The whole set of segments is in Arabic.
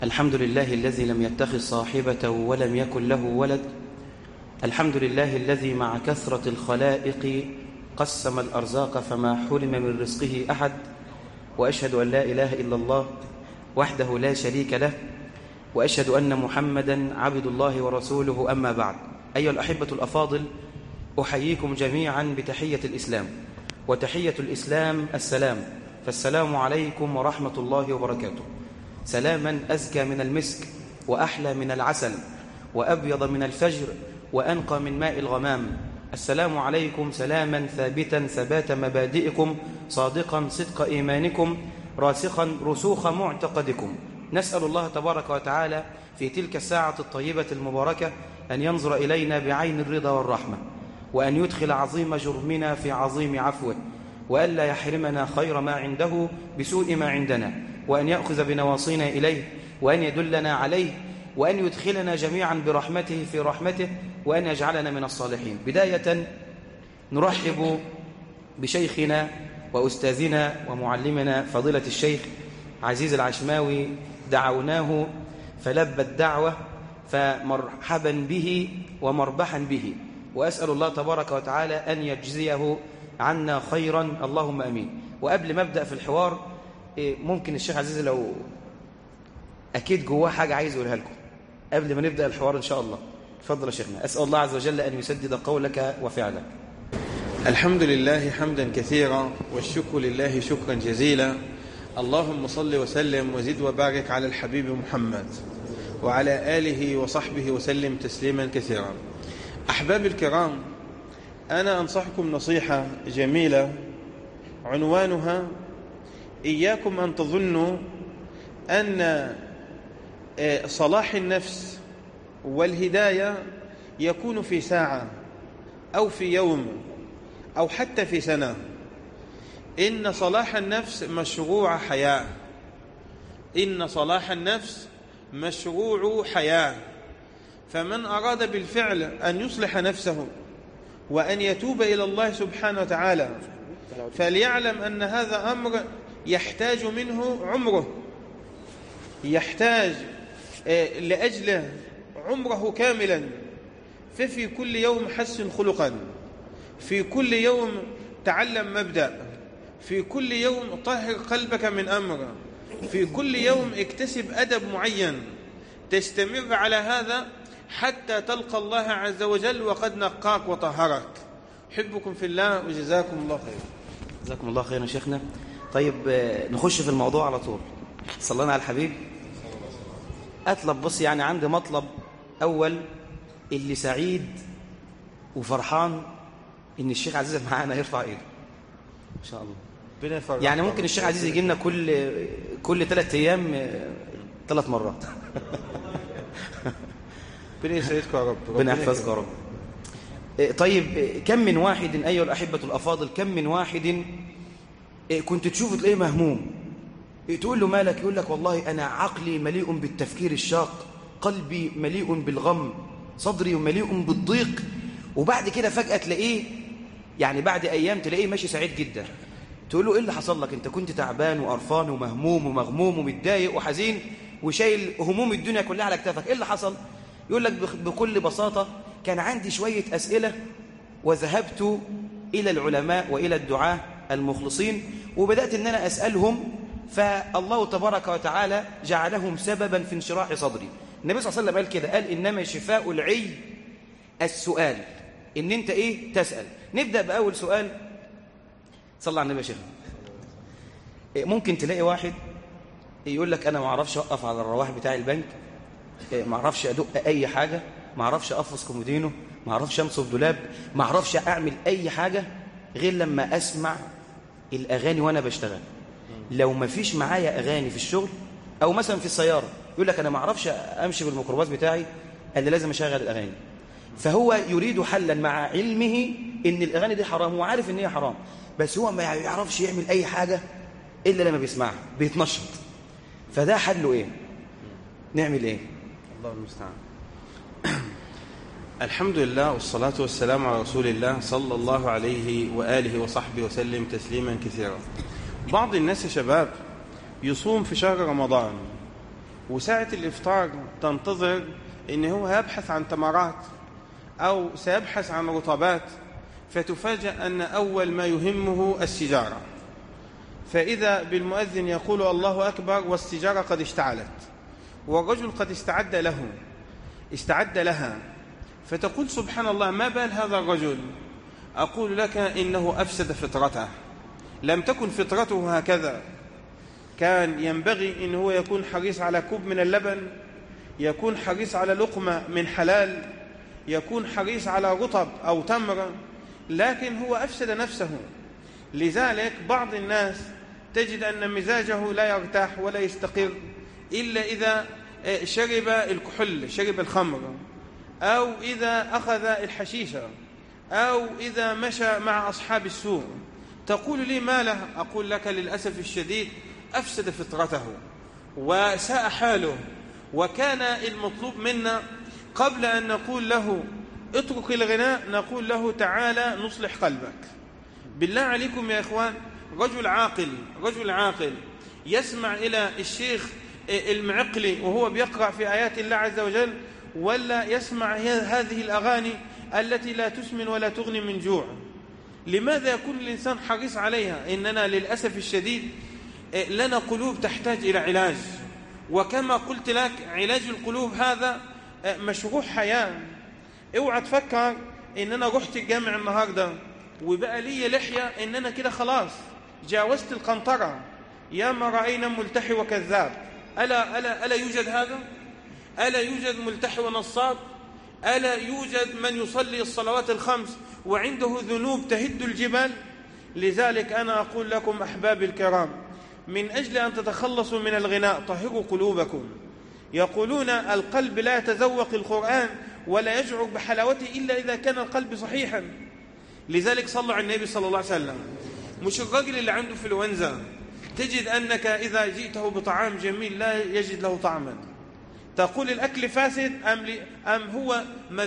الحمد لله الذي لم يتخذ صاحبة ولم يكن له ولد. الحمد لله الذي مع كثرة الخلائق قسم الأرزاق فما حرم من رزقه أحد. وأشهد أن لا إله إلا الله وحده لا شريك له، وأشهد أن محمدا عبد الله ورسوله. أما بعد، أيها الأحبة الأفاضل، أحييكم جميعا بتحية الإسلام، وتحية الإسلام السلام، فالسلام عليكم ورحمة الله وبركاته. سلاما أزكى من المسك، وأحلى من العسل، وأبيض من الفجر، وأنقى من ماء الغمام. السلام عليكم سلاما ثابتا ثبات مبادئكم، صادقا صدق إيمانكم، راسخا رسوخ معتقدكم. نسأل الله تبارك وتعالى في تلك الساعة الطيبة المباركة أن ينظر إلينا بعين الرضا والرحمة، وأن يدخل عظيم جرمنا في عظيم عفوه، وألا يحرمنا خير ما عنده بسوء ما عندنا، وأن يأخذ بنواصينا إليه، وأن يدلنا عليه، وأن يدخلنا جميعا برحمته في رحمته، وأن يجعلنا من الصالحين. بداية نرحب بشيخنا وأستاذنا ومعلمنا فضيلة الشيخ عزيز العشماوي. دعوناه فلبى الدعوة، فمرحبا به ومربحا به، وأسأل الله تبارك وتعالى أن يجزيه عنا خيرا، اللهم أمين. وقبل ما أبدأ في الحوار، ممكن الشيخ عزيز لو أكيد جواه حاجة عايز يقولها لكم قبل ما نبدأ الحوار إن شاء الله. تفضل يا شيخنا. أسأل الله عز وجل أن يسدد قولك وفعلك. الحمد لله حمدا كثيرا، والشكر لله شكرا جزيلا. اللهم صل وسلم وزد وبارك على الحبيب محمد وعلى آله وصحبه وسلم تسليما كثيرا. أحبابي الكرام، أنا أنصحكم نصيحة جميلة عنوانها: إياكم أن تظنوا أن صلاح النفس والهداية يكون في ساعة أو في يوم أو حتى في سنة. إن صلاح النفس مشروع حياة، إن صلاح النفس مشروع حياة. فمن أراد بالفعل أن يصلح نفسه وأن يتوب إلى الله سبحانه وتعالى فليعلم أن هذا أمر يحتاج منه عمره، يحتاج لأجله عمره كاملا. ففي كل يوم حسن خلقا، في كل يوم تعلم مبدأ، في كل يوم طهر قلبك من أمر، في كل يوم اكتسب أدب معين. تستمر على هذا حتى تلقى الله عز وجل وقد نقاك وطهرك. أحبكم في الله وجزاكم الله خير. جزاكم الله خيرا شيخنا. طيب نخش في الموضوع على طول. صلينا على الحبيب. أطلب بص، يعني عندي مطلب أول، اللي سعيد وفرحان إن الشيخ عزيز معانا يرفع إيده إن شاء الله. يعني ممكن الشيخ عزيز يجي لنا كل 3 أيام 3 مرات. ربنا يسعدكم يا رب، ربنا يحفظك يا رب. طيب، كم من واحد أيها الأحبة الأفاضل، كم من واحد كنت تشوفه تلاقيه مهموم، تقول له مالك، يقول لك والله أنا عقلي مليء بالتفكير الشاق، قلبي مليء بالغم، صدري مليء بالضيق. وبعد كده فجأة تلاقيه، يعني بعد أيام تلاقيه ماشي سعيد جدا. تقول له إيه اللي حصل لك؟ أنت كنت تعبان وقرفان ومهموم ومغموم ومتضايق وحزين وشايل هموم الدنيا كلها على كتافك. إيه اللي حصل؟ يقول لك بكل بساطة: كان عندي شوية أسئلة وذهبت إلى العلماء وإلى الدعاة المخلصين وبدأت أن أنا أسألهم، فالله تبارك وتعالى جعلهم سببا في انشراح صدري. النبي صلى الله عليه وسلم قال كده، قال: إنما شفاء العي السؤال. إن أنت إيه؟ تسأل. نبدأ بأول سؤال. صلى على النبي يا شيخ. ممكن تلاقي واحد يقول لك: أنا ما أعرفش أقف على الرواح بتاع البنك، ما أعرفش أدق أي حاجة، ما أعرفش أفص كومودينو، ما أعرفش أمسك دولاب، ما أعرفش أعمل أي حاجة غير لما أسمع الأغاني وأنا بشتغل. لو ما فيش معايا أغاني في الشغل أو مثلا في السيارة، يقول لك: أنا ما أعرفش أمشي بالميكروباص بتاعي اللي لازم أشغل الأغاني. فهو يريد حلا مع علمه إن الأغاني دي حرام، هو عارف إن هي حرام، بس هو ما يعرفش يعمل أي حاجة إلا لما بيسمعها بيتنشط. فده حله إيه؟ نعمل إيه؟ الله المستعان. الحمد لله والصلاة والسلام على رسول الله صلى الله عليه وآله وصحبه وسلم تسليما كثيرا. بعض الناس يا شباب يصوم في شهر رمضان وساعة الإفطار تنتظر إن هو يبحث عن تمرات أو سيبحث عن رطبات، فتفاجأ أن أول ما يهمه السيجارة، فإذا بالمؤذن يقول الله أكبر والسيجارة قد اشتعلت والرجل قد استعد لها، فتقول سبحان الله ما بال هذا الرجل؟ أقول لك إنه أفسد فطرته، لم تكن فطرته هكذا، كان ينبغي إن هو يكون حريص على كوب من اللبن، يكون حريص على لقمة من حلال، يكون حريص على رطب أو تمر، لكن هو أفسد نفسه. لذلك بعض الناس تجد أن مزاجه لا يرتاح ولا يستقر إلا إذا شرب الكحول، شرب الخمر، أو إذا أخذ الحشيشة، أو إذا مشى مع أصحاب السوء. تقول لي ما له؟ أقول لك للأسف الشديد أفسد فطرته وساء حاله. وكان المطلوب منا قبل أن نقول له اترك الغناء نقول له تعالى نصلح قلبك. بالله عليكم يا إخوان، رجل عاقل يسمع إلى الشيخ المعقلي وهو بيقرأ في آيات الله عز وجل، ولا يسمع هذه الأغاني التي لا تسمن ولا تغني من جوع؟ لماذا يكون الإنسان حريص عليها؟ إننا للأسف الشديد لنا قلوب تحتاج إلى علاج، وكما قلت لك علاج القلوب هذا مشروع حياة. اوعى تفكر إن أنا رحت الجامع النهاردة وبقى لي لحية إن أنا كده خلاص جاوزت القنطرة. يا ما رأينا ملتحي وكذاب. ألا يوجد هذا؟ ألا يوجد ملتحي ونصاب؟ ألا يوجد من يصلي الصلوات الخمس وعنده ذنوب تهد الجبال؟ لذلك أنا أقول لكم أحبابي الكرام، من أجل أن تتخلصوا من الغناء طهروا قلوبكم. يقولون القلب لا يتذوق القرآن ولا يشعر بحلاوته إلا إذا كان القلب صحيحا. لذلك صلوا على النبي صلى الله عليه وسلم. مش الرجل اللي عنده فلونزا تجد أنك إذا جئته بطعام جميل لا يجد له طعما، تقول الأكل فاسد أم هو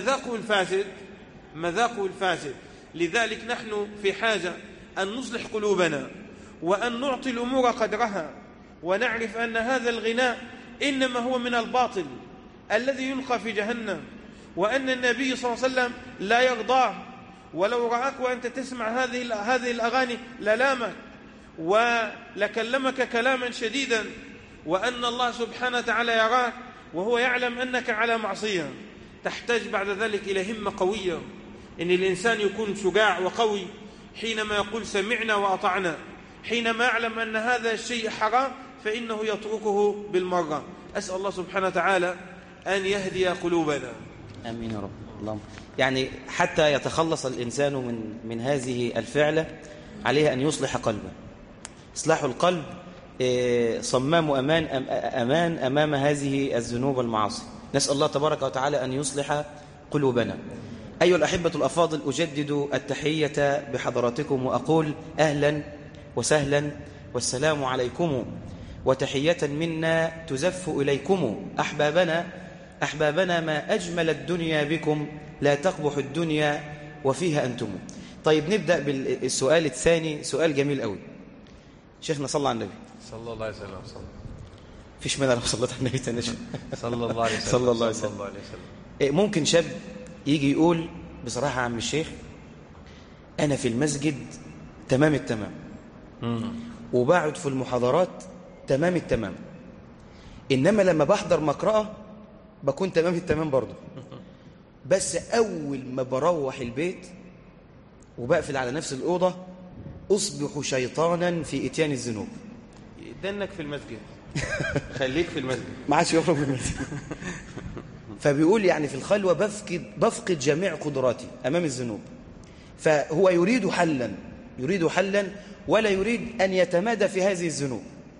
مذاقه الفاسد. لذلك نحن في حاجة أن نصلح قلوبنا وأن نعطي الأمور قدرها، ونعرف أن هذا الغناء إنما هو من الباطل الذي يلقى في جهنم، وأن النبي صلى الله عليه وسلم لا يرضاه، ولو رآك وأنت تسمع هذه الأغاني للامك ولكلمك كلاما شديدا، وأن الله سبحانه وتعالى يراك وهو يعلم أنك على معصية. تحتاج بعد ذلك إلى همة قوية، إن الإنسان يكون شجاع وقوي حينما يقول سمعنا وأطعنا، حينما يعلم أن هذا الشيء حرام فإنه يتركه بالمرة. أسأل الله سبحانه وتعالى أن يهدي قلوبنا. آمين يا رب. اللهم يعني حتى يتخلص الإنسان من هذه الفعلة عليه أن يصلح قلبه. إصلاح القلب صمام أمان أمام هذه الذنوب والمعاصي. نسأل الله تبارك وتعالى أن يصلح قلوبنا. أيها الأحبة الأفاضل، أجدد التحية بحضراتكم وأقول أهلا وسهلا والسلام عليكم، وتحية منا تزف إليكم. أحبابنا ما أجمل الدنيا بكم، لا تقبح الدنيا وفيها أنتم. طيب نبدأ بالسؤال الثاني، سؤال جميل قوي. شيخنا صلى على النبي صلى الله عليه وسلم. فيش مانع لو صليت على النبي تاني. صلى الله عليه وسلم. صلى الله عليه وسلم. ممكن شاب يجي يقول بصراحة يا عم الشيخ أنا في المسجد تمام التمام، وبقعد في المحاضرات تمام التمام، إنما لما بحضر مقرأة بكون تمام التمام برضه، بس أول ما بروح البيت وبقفل على نفس الأوضة أصبح شيطانا في إتيان الذنوب. دنك في المسجد. خليك في المسجد، ما عادش يخرج من المسجد. فبيقول يعني في الخلوة بفقد جميع قدراتي أمام الذنوب. فهو يريد حلا ولا يريد أن يتمادى في هذه الذنوب.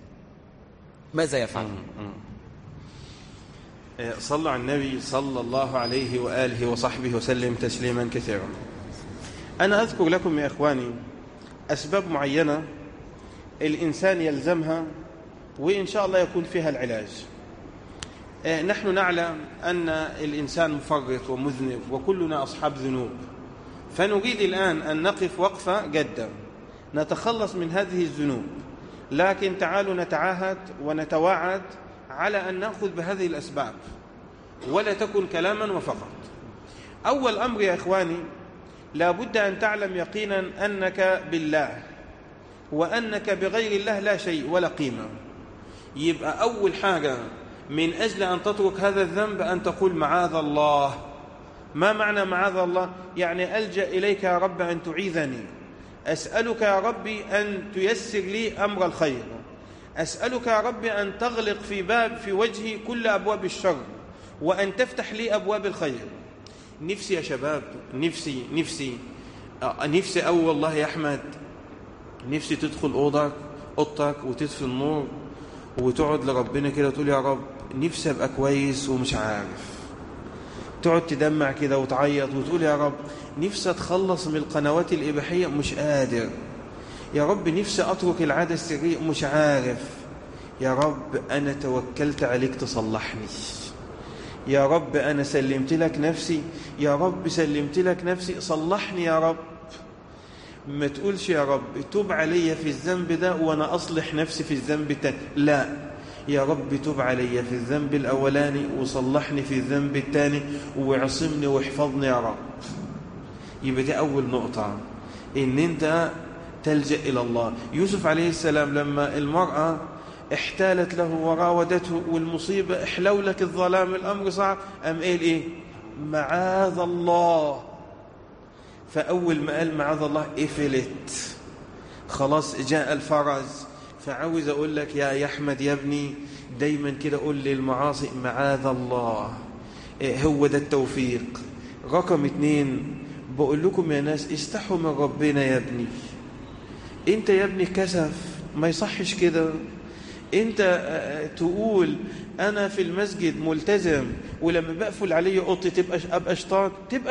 ماذا يفعل؟ صلى على النبي صلى الله عليه وآله وصحبه وسلم تسليما كثيرا. أنا أذكر لكم يا إخواني أسباب معينة الإنسان يلزمها وإن شاء الله يكون فيها العلاج. نحن نعلم أن الإنسان مفرط ومذنب وكلنا أصحاب ذنوب، فنريد الآن أن نقف وقفة جدا نتخلص من هذه الذنوب. لكن تعالوا نتعاهد ونتواعد على أن نأخذ بهذه الأسباب ولا تكن كلاما وفقط. أول أمر يا إخواني، لا بد أن تعلم يقينا أنك بالله، وأنك بغير الله لا شيء ولا قيمة. يبقى أول حاجة من أجل أن تترك هذا الذنب أن تقول معاذ الله. ما معنى معاذ الله؟ يعني ألجأ إليك يا رب أن تعيذني، أسألك يا ربي أن تيسر لي أمر الخير، أسألك يا ربي أن تغلق في وجهي كل أبواب الشر، وأن تفتح لي أبواب الخير. نفسي يا شباب، نفسي أو والله يا أحمد، نفسي تدخل أوضتك وتطفي النور وتقعد لربنا كده وتقول يا رب نفسي أبقى كويس ومش عارف، تقعد تدمع كده وتعيط وتقول يا رب نفسي أتخلص من القنوات الإباحية مش قادر، يا رب نفسي أترك العادة السرية مش عارف، يا رب أنا توكلت عليك تصلحني، يا رب أنا سلمت لك نفسي، يا رب سلمت لك نفسي صلحني يا رب. ما تقولش يا رب توب علي في الذنب ده وأنا أصلح نفسي في الذنب التاني، لا، يا رب توب علي في الذنب الأولاني وصلحني في الذنب الثاني واعصمني واحفظني يا رب. يبقى دي أول نقطة، إن أنت تلجأ إلى الله. يوسف عليه السلام لما المرأة احتالت له وراودته والمصيبة احلولك الظلام الأمر صعب، قام قال إيه؟ معاذ الله. فأول ما قال معاذ الله قفلت، خلاص جاء الفرج. فعاوز أقول لك يا أحمد يا ابني، دايما كده قول لي المعاصي معاذ الله، هو ده التوفيق. رقم 2، بقول لكم يا ناس استحوا من ربنا يا ابني. انت يا ابني كسف، ما يصحش كده. انت تقول انا في المسجد ملتزم ولما بقفل علي اوضتي ابقى شيطان،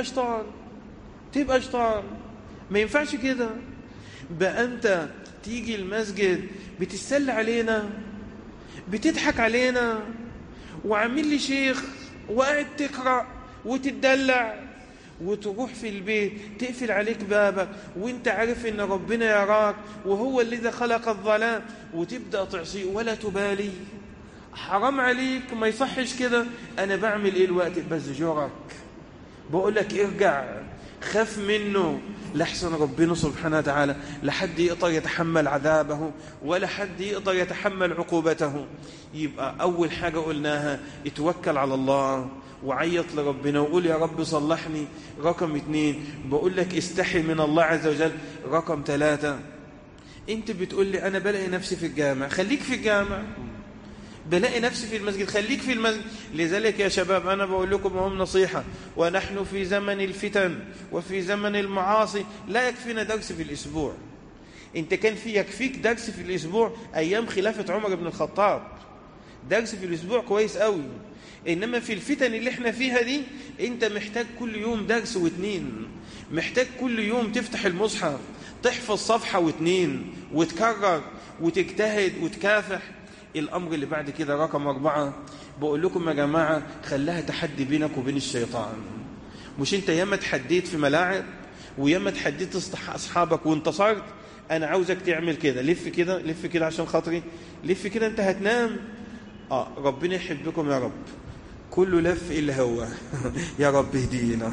تبقى شيطان، ما ينفعش كده. بقى انت تيجي المسجد بتستل علينا، بتضحك علينا، وعامل لي شيخ وقاعد تقرأ وتدلع، وتروح في البيت تقفل عليك بابك وانت عارف ان ربنا يراك وهو الذي خلق الظلام، وتبدأ تعصيه ولا تبالي. حرام عليك، ما يصحش كده. انا بعمل ايه الوقت؟ بزجرك، بقول لك ارجع، خاف منه، لحسن ربنا سبحانه وتعالى لا حد يقدر يتحمل عذابه ولا حد يقدر يتحمل عقوبته. يبقى أول حاجة قلناها اتوكل على الله وعيط لربنا وقول يا رب صلحني. رقم 2 بقول لك استحي من الله عز وجل. رقم 3 انت بتقول لي أنا بلاقي نفسي في الجامع، خليك في الجامع. بلاقي نفسي في المسجد، خليك في المسجد. لذلك يا شباب أنا بقول لكم وهم نصيحة، ونحن في زمن الفتن وفي زمن المعاصي لا يكفينا درس في الأسبوع. انت كان يكفيك درس في الأسبوع أيام خلافة عمر بن الخطاب، درس في الأسبوع كويس قوي. إنما في الفتن اللي احنا فيها دي انت محتاج كل يوم درس و2، محتاج كل يوم تفتح المصحف تحفظ صفحة و2 وتكرر وتجتهد وتكافح. الأمر اللي بعد كده رقم 4 بقول لكم يا جماعة خلاها تحدي بينك وبين الشيطان. مش انت ياما تحديت في ملاعب وياما تحديت أصحابك وانتصرت؟ أنا عاوزك تعمل كده، لف كده، لف كده عشان خاطري، لف كده. انت هتنام ربنا يحبكم يا رب، كله لف إلا هو يا رب اهدينا.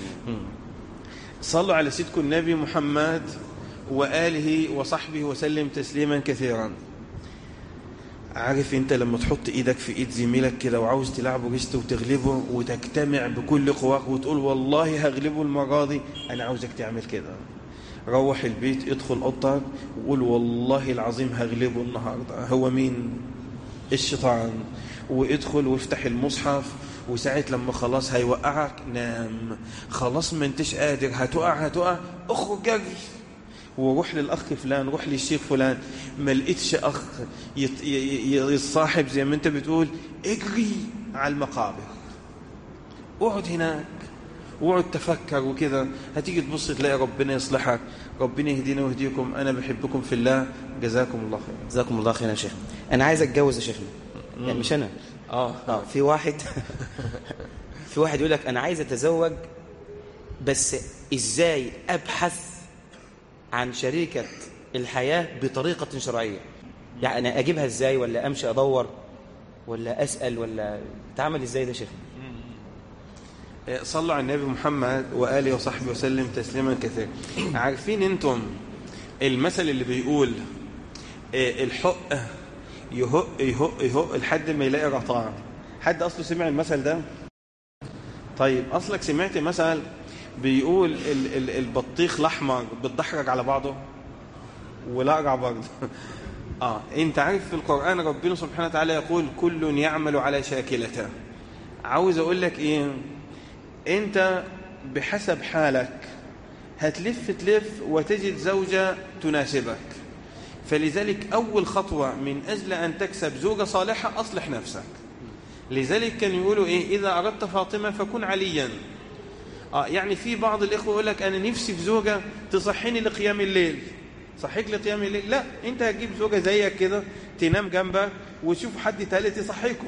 صلوا على سيدكم النبي محمد وآله وصحبه وسلم تسليما كثيرا. عارف انت لما تحط ايدك في ايد زميلك كده وعاوز تلعبه جست وتغلبه وتجتمع بكل قواك وتقول والله هغلبه المرة دي، انا عاوزك تعمل كده. روح البيت، ادخل اوضتك وقول والله العظيم هغلبه النهارده. هو مين؟ الشيطان. وادخل وافتح المصحف، وساعة لما خلاص هيوقعك نام. خلاص ما انتش قادر، هتقع، اخرج جري وروح للأخ فلان، روح للشيخ فلان. ما لقيتش أخ يتصاحب زي ما أنت بتقول، اجري على المقابر، اقعد هناك واقعد تفكر وكده. هتيجي تبص تلاقي ربنا يصلحك. ربنا يهدينا ويهديكم. أنا بحبكم في الله، جزاكم الله خير. جزاكم الله خير يا شيخ. أنا عايز أتجوز يا شيخنا، يعني مش أنا. في واحد في واحد يقول لك أنا عايز أتزوج، بس إزاي أبحث عن شريكة الحياة بطريقة شرعية؟ يعني أجيبها إزاي ولا أمشي أدور؟ ولا أسأل ولا تعمل إزاي ده شيخ؟ صلوا على النبي محمد وآله وصحبه وسلم تسليما كثيرا. عارفين انتم المثل اللي بيقول الحق يهق يهق يهق لحد ما يلاقي رطاع؟ حد أصله سمع المثل ده؟ طيب أصلك سمعت مثل بيقول البطيخ الأحمر بتدحرج على بعضه والأقرع برضه. انت عارف في القرآن ربنا سبحانه وتعالى يقول كل يعمل على شاكلته. عاوز اقول لك ايه؟ انت بحسب حالك هتلف تلف وتجد زوجة تناسبك. فلذلك اول خطوة من اجل ان تكسب زوجة صالحة اصلح نفسك. لذلك كانوا يقولوا ايه؟ اذا اردت فاطمة فكن عليا. يعني في بعض الاخوة يقول لك انا نفسي في زوجة تصحيني لقيام الليل. صحيك لقيام الليل؟ لا، انت هتجيب زوجة زيك كده تنام جنبك وتشوف حد ثالث يصحيكم.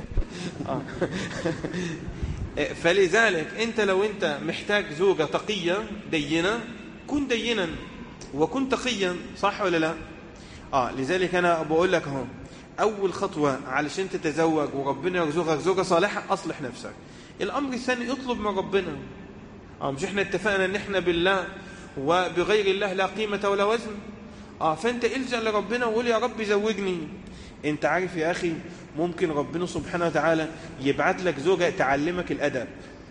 فلذلك انت لو انت محتاج زوجة تقية دينة كن دينا وكن تقيا، صح ولا لا؟ لذلك انا بقول لك اهو اول خطوة علشان تتزوج وربنا يرزقك زوجة صالحة اصلح نفسك. الامر الثاني اطلب من ربنا. مش احنا اتفقنا ان احنا بالله وبغير الله لا قيمة ولا وزن؟ فانت الجأ لربنا وقول يا رب زوجني. انت عارف يا اخي ممكن ربنا سبحانه وتعالى يبعت لك زوجة تعلمك الادب.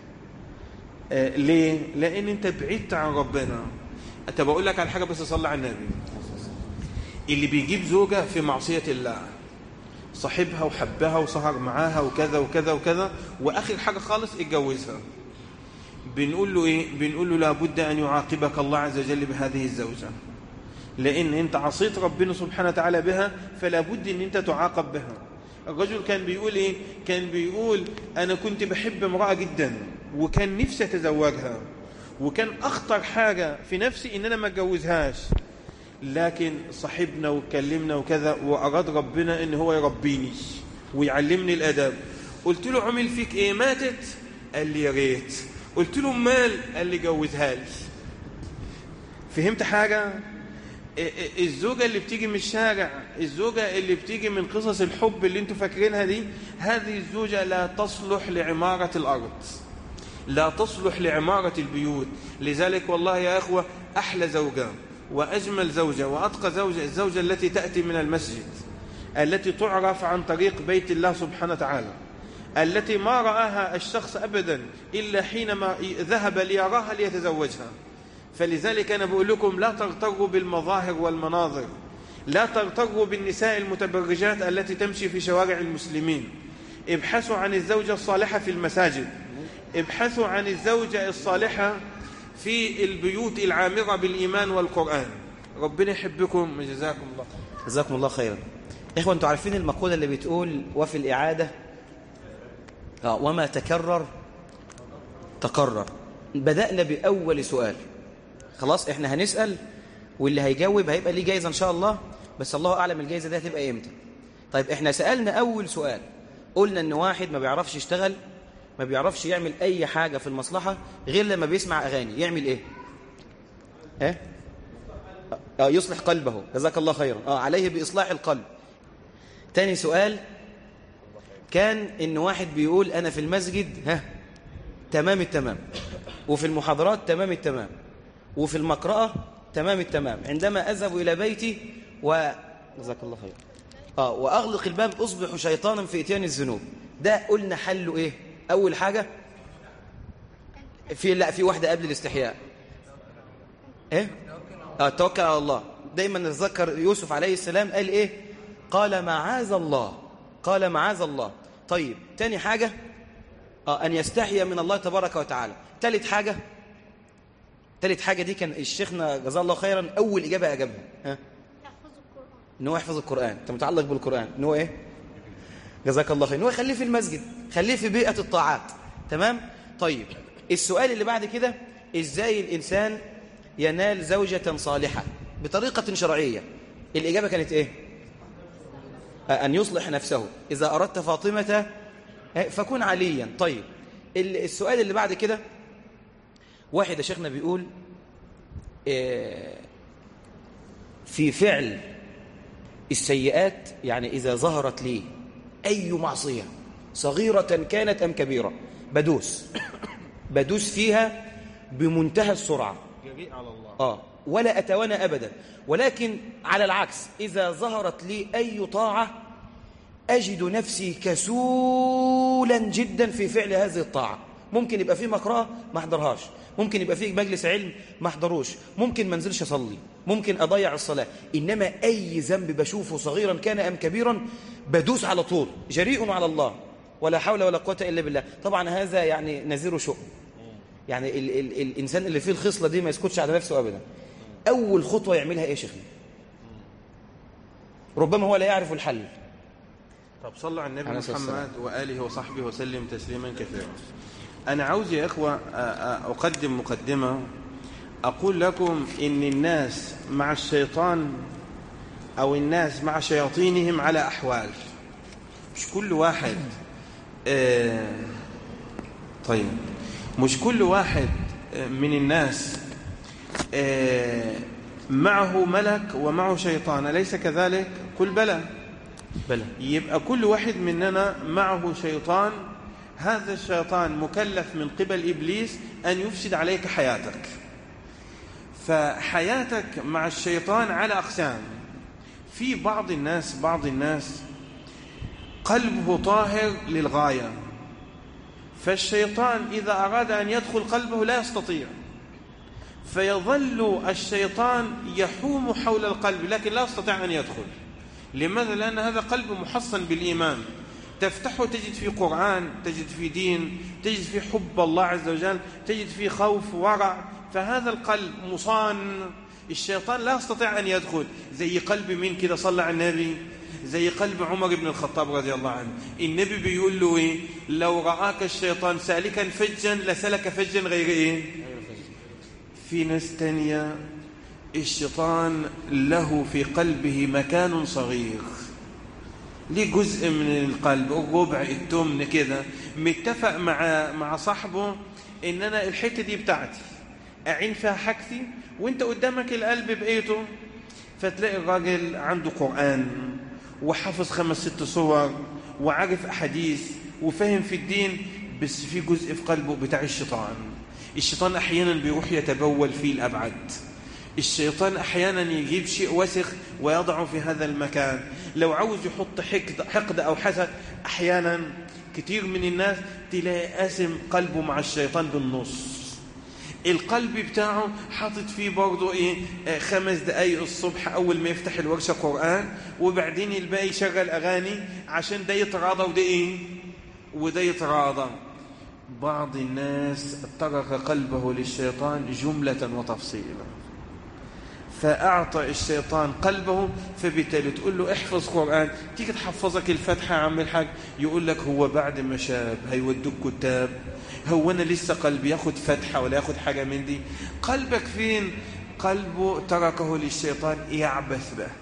ليه؟ لان انت بعدت عن ربنا. انت بقول لك على حاجة بس صلى على النبي. اللي بيجيب زوجة في معصية الله صاحبها وحبها وسهر معاها وكذا وكذا وكذا واخر حاجة خالص اتجوزها، بنقول له ايه؟ بنقول له لابد ان يعاقبك الله عز وجل بهذه الزوجة، لان انت عصيت ربنا سبحانه وتعالى بها فلا بد ان انت تعاقب بها. الرجل كان بيقول ايه؟ كان بيقول انا كنت بحب امرأة جدا وكان نفسي اتزوجها وكان اخطر حاجة في نفسي ان انا ما اتجوزهاش، لكن صاحبنا واتكلمنا وكذا واراد ربنا ان هو يربيني ويعلمني الادب. قلت له عمل فيك ايه؟ ماتت؟ قال لي يا ريت. قلت له مال؟ قال لي جوزها لي. فهمت حاجة؟ الزوجة اللي بتيجي من الشارع، الزوجة اللي بتيجي من قصص الحب اللي انتوا فاكرينها دي، هذه الزوجة لا تصلح لعمارة الأرض، لا تصلح لعمارة البيوت. لذلك والله يا أخوة أحلى زوجة وأجمل زوجة وأتقى زوجة الزوجة التي تأتي من المسجد، التي تعرف عن طريق بيت الله سبحانه وتعالى، التي ما رآها الشخص أبدا إلا حينما ذهب ليراها ليتزوجها. فلذلك أنا بقول لكم لا تغتروا بالمظاهر والمناظر، لا تغتروا بالنساء المتبرجات التي تمشي في شوارع المسلمين. ابحثوا عن الزوجة الصالحة في المساجد، ابحثوا عن الزوجة الصالحة في البيوت العامرة بالإيمان والقرآن. ربنا يحبكم وجزاكم الله خير. جزاكم الله خيرا. إخوة أنتوا عارفين المقولة اللي بتقول وفي الإعادة وما تكرر تقرر. بدأنا بأول سؤال، خلاص احنا هنسأل واللي هيجاوب هيبقى ليه جايزة ان شاء الله، بس الله اعلم الجايزة دي هتبقى امتى. طيب احنا سألنا اول سؤال، قلنا ان واحد ما بيعرفش يشتغل، ما بيعرفش يعمل اي حاجة في المصلحة غير لما بيسمع اغاني، يعمل ايه؟ يصلح قلبه. جزاك الله خيرا. عليه بإصلاح القلب. تاني سؤال كان ان واحد بيقول انا في المسجد تمام التمام، وفي المحاضرات تمام التمام، وفي المقرأة تمام التمام، عندما أذهب إلى بيتي جزاك الله خير وأغلق الباب أصبح شيطانا في إتيان الذنوب. ده قلنا حله إيه؟ أول حاجة في واحدة قبل الاستحياء التوكل على الله. دايما نتذكر يوسف عليه السلام قال إيه؟ قال معاذ الله، قال معاذ الله. طيب تاني حاجة أن يستحي من الله تبارك وتعالى. ثالث حاجة دي كان الشيخنا جزاه الله خيرا أول إجابة أجابها إن هو يحفظ القرآن. أنت متعلق بالقرآن إن هو إيه؟ جزاك الله خير. إن هو يخليه في المسجد، خليه في بيئة الطاعات. تمام؟ طيب السؤال اللي بعد كده، إزاي الإنسان ينال زوجة صالحة بطريقة شرعية؟ الإجابة كانت إيه؟ أن يصلح نفسه. إذا أردت فاطمة فكن عليا. طيب السؤال اللي بعد كده، واحد يا شيخنا بيقول في فعل السيئات، يعني إذا ظهرت لي أي معصية صغيرة كانت أم كبيرة، بدوس فيها بمنتهى السرعة، جريء على الله، ولا أتوانى أبدا. ولكن على العكس، إذا ظهرت لي أي طاعة أجد نفسي كسولا جدا في فعل هذه الطاعة. ممكن يبقى فيه مقرأة ما أحضرهاش، ممكن يبقى فيه مجلس علم ما أحضروش، ممكن ما انزلش أصلي، ممكن أضيع الصلاة. إنما أي ذنب بشوفه صغيرا كان أم كبيرا بدوس على طول، جريء على الله، ولا حول ولا قوة إلا بالله. طبعا هذا يعني نذير شؤم، يعني الإنسان اللي فيه الخصلة دي ما يسكتش على نفسه أبدا. أول خطوة يعملها إيه شيخنا؟ ربما هو لا يعرف الحل. طب صلوا على النبي محمد وآله وصحبه وسلم تسليما كثيرا. أنا عاوز يا إخوة أقدم مقدمة، أقول لكم إن الناس مع الشيطان أو الناس مع شياطينهم على أحوال. مش كل واحد مش كل واحد من الناس معه ملك ومعه شيطان، أليس كذلك؟ قل بلى. يبقى كل واحد مننا معه شيطان، هذا الشيطان مكلف من قبل إبليس أن يفسد عليك حياتك. فحياتك مع الشيطان على أقسام. في بعض الناس قلبه طاهر للغاية، فالشيطان إذا أراد أن يدخل قلبه لا يستطيع، فيظل الشيطان يحوم حول القلب لكن لا يستطيع أن يدخل. لماذا؟ لأن هذا قلب محصن بالإيمان، تفتحه تجد فيه قرآن، تجد فيه دين، تجد فيه حب الله عز وجل، تجد فيه خوف ورع، فهذا القلب مصان. الشيطان لا يستطيع أن يدخل. زي قلب مين كده؟ صلى على النبي. زي قلب عمر بن الخطاب رضي الله عنه. النبي بيقول له إيه؟ لو رآك الشيطان سالكا فجا لسلك فجا غير إيه؟ في ناس تانية الشيطان له في قلبه مكان صغير، ليه جزء من القلب، الربع، التمن كده، متفق مع صاحبه إن أنا الحتة دي بتاعتي، أعين فيها حاجتي، وانت قدامك القلب بقيته. فتلاقي الراجل عنده قرآن وحافظ 5-6 صور وعارف أحاديث وفهم في الدين، بس في جزء في قلبه بتاع الشيطان. الشيطان أحيانا بيروح يتبول فيه الأبعد. الشيطان أحيانا يجيب شيء وسخ ويضعه في هذا المكان. لو عاوز يحط حقد أو حسد، أحيانا كتير من الناس تلاقي قاسم قلبه مع الشيطان بالنص. القلب بتاعه حاطط فيه برضه 5 دقايق الصبح أول ما يفتح الورشة قرآن، وبعدين الباقي يشغل أغاني عشان ده يتراضى وده يتراضى. بعض الناس ترك قلبه للشيطان جملة وتفصيلا، فأعطى الشيطان قلبه. فبالتالي تقول له احفظ قرآن، تيجي تحفظك الفتحة يا عم الحاج، يقول لك هو بعد ما شاب هيودوك كتاب، هو أنا لسه قلبي ياخد فتحة ولا ياخد حاجة من دي؟ قلبك فين؟ قلبه تركه للشيطان يعبث به.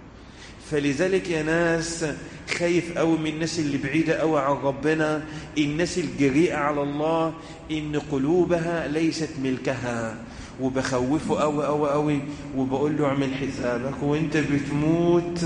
فلذلك يا ناس خايف أوي من الناس اللي بعيدة أوي عن ربنا، الناس الجريئة على الله، إن قلوبها ليست ملكها. وبخوفه أوي أوي أوي، وبقول له اعمل حسابك وانت بتموت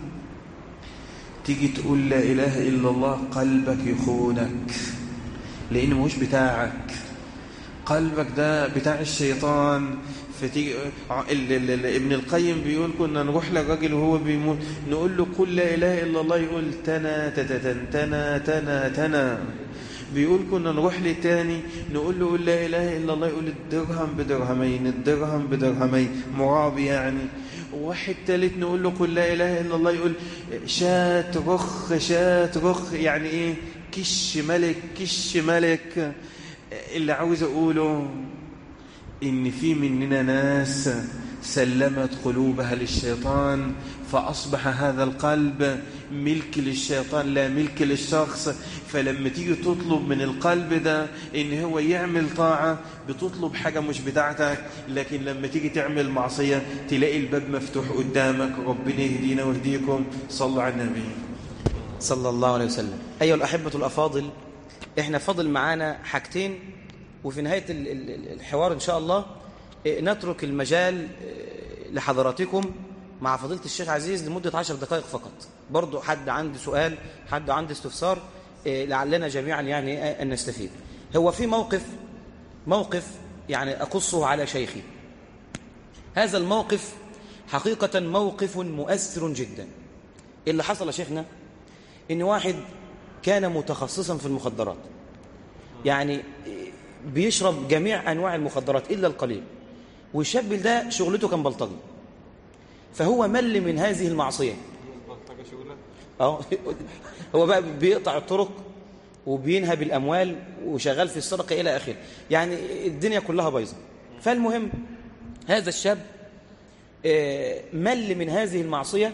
تيجي تقول لا إله إلا الله، قلبك يخونك لأنه مش بتاعك، قلبك ده بتاع الشيطان. فتيجي ابن القيم بيقول كنا نروح للراجل وهو بيموت نقول له قل لا إله إلا الله، يقول تنا تتتن تنا تنا تنا. بيقول كنا نروح للتاني نقول له قل لا إله إلا الله، يقول الدرهم بدرهمين، الدرهم بدرهمين، مرابي يعني. واحد ثالث نقول له قل لا إله إلا الله، يقول شات رخ شات رخ، يعني إيه؟ كش ملك كش ملك. اللي عاوز أقوله إن في مننا ناس سلمت قلوبها للشيطان، فأصبح هذا القلب ملك للشيطان لا ملك للشخص. فلما تيجي تطلب من القلب ده إن هو يعمل طاعة، بتطلب حاجة مش بتاعتك، لكن لما تيجي تعمل معصية تلاقي الباب مفتوح قدامك. ربنا يهدينا ويهديكم. صلوا على النبي صلى الله عليه وسلم. أيها الأحبة الأفاضل، إحنا فاضل معانا حاجتين، وفي نهاية الحوار إن شاء الله نترك المجال لحضراتكم مع فضيلة الشيخ عزيز لمدة 10 دقائق فقط. برضو حد عنده سؤال، حد عنده استفسار، لعلنا جميعا يعني أن نستفيد. هو في موقف يعني أقصه على شيخي. هذا الموقف حقيقة موقف مؤثر جدا. اللي حصل يا شيخنا إن واحد كان متخصصا في المخدرات، يعني بيشرب جميع أنواع المخدرات إلا القليل، والشاب ده شغلته كان بلطجي، فهو مل من هذه المعصية. هو بقى بيقطع الطرق وبينهب الأموال وشغال في السرقة إلى آخره، يعني الدنيا كلها بايظة. فالمهم هذا الشاب مل من هذه المعصية،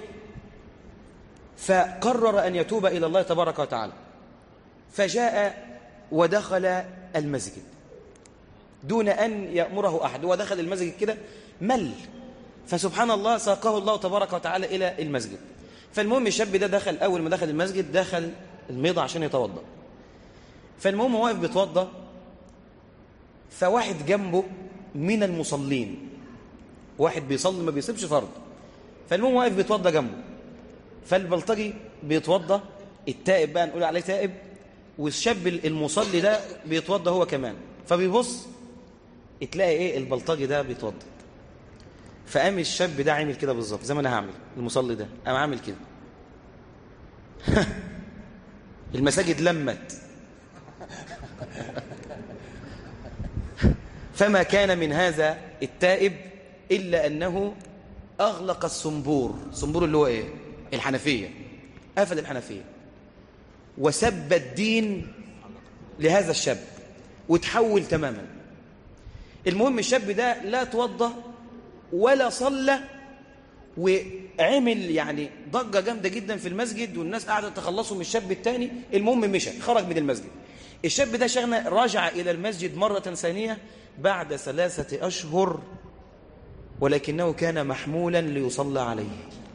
فقرر أن يتوب إلى الله تبارك وتعالى، فجاء ودخل المسجد دون أن يأمره أحد. ودخل المسجد كده مل، فسبحان الله ساقه الله تبارك وتعالى إلى المسجد. فالمهم الشاب ده دخل، أول ما دخل المسجد دخل الميضة عشان يتوضأ. فالمهم واقف بيتوضأ، فواحد جنبه من المصلين، واحد بيصلي ما بيسيبش فرض، فالمهم واقف بيتوضأ جنبه. فالبلطجي بيتوضأ، التائب بقى نقول عليه تائب، والشاب المصلي ده بيتوضأ هو كمان. فبيبص تلاقي ايه البلطجي ده بيتوضأ، فقام الشاب ده عامل كده بالظبط زي ما انا هعمل. المصلي ده قام عامل كده المساجد لمت فما كان من هذا التائب إلا أنه أغلق الصنبور اللي هو إيه؟ الحنفية. قفل الحنفية وسب الدين لهذا الشاب وتحول تماما. المهم الشاب ده لا توضى ولا صلى، وعمل يعني ضجة جامدة جدا في المسجد، والناس قاعدة تخلصوا من الشاب الثاني. المهم مشى، خرج من المسجد. الشاب ده شغنا رجع إلى المسجد مرة ثانية بعد 3 أشهر، ولكنه كان محمولا ليصلى عليه.